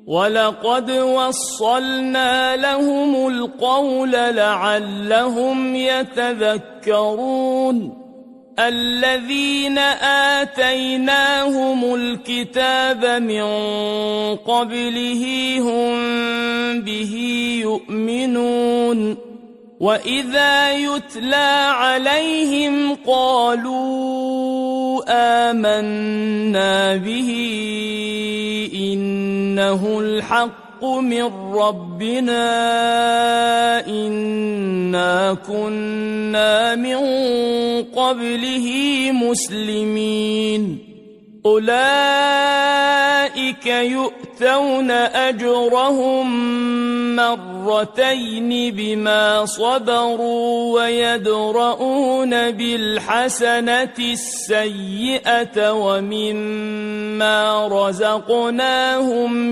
ولقد وصلنا لهم القول لعلهم يتذكرون الذين آتيناهم الكتاب من قبله هم به يؤمنون وإذا يتلى عليهم قالوا آمنا به إنه الحق من ربنا إنا كنا من قبله مسلمين أولئك يؤتون أجرهم مرتين بما صبروا ويدرؤون بالحسنة السيئة ومما رزقناهم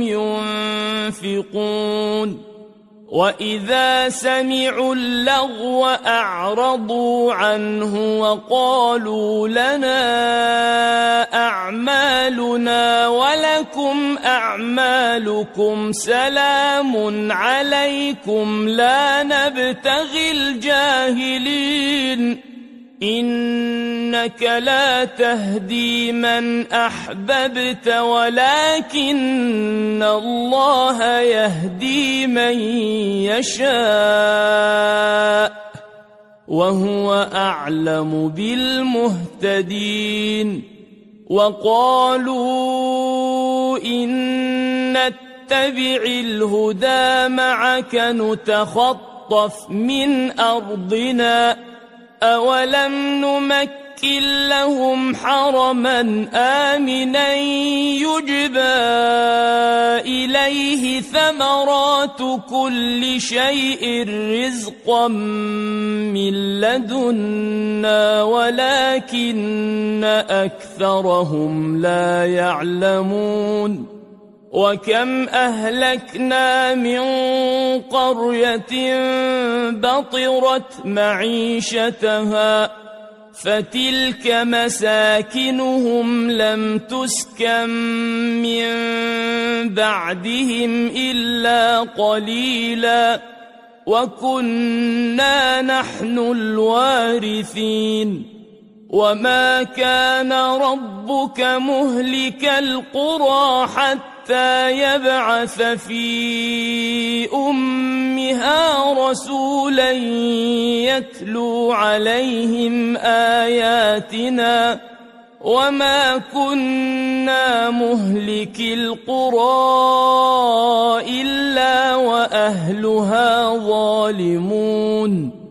ينفقون وإذا سمعوا اللغو أعرضوا عنه وقالوا لنا أعمالنا ولكم أعمالكم سلام عليكم لا نبتغي الجاهلين إنك لا تهدي من أحببت ولكن الله يهدي من يشاء وهو أعلم بالمهتدين وقالوا إن نتبع الهدى معك نتخطف من أرضنا أولم نمكن لهم حرما آمنا يجبى إليه ثمرات كل شيء رزقا من لدنا ولكن أكثرهم لا يعلمون وكم أهلكنا من قرية بطرت معيشتها فتلك مساكنهم لم تسكن من بعدهم إلا قليلا وكنا نحن الوارثين وما كان ربك مهلك القرى حتى يبعث في أمها رسولا يتلو عليهم آياتنا وما كنا مهلك القرى إلا وأهلها ظالمون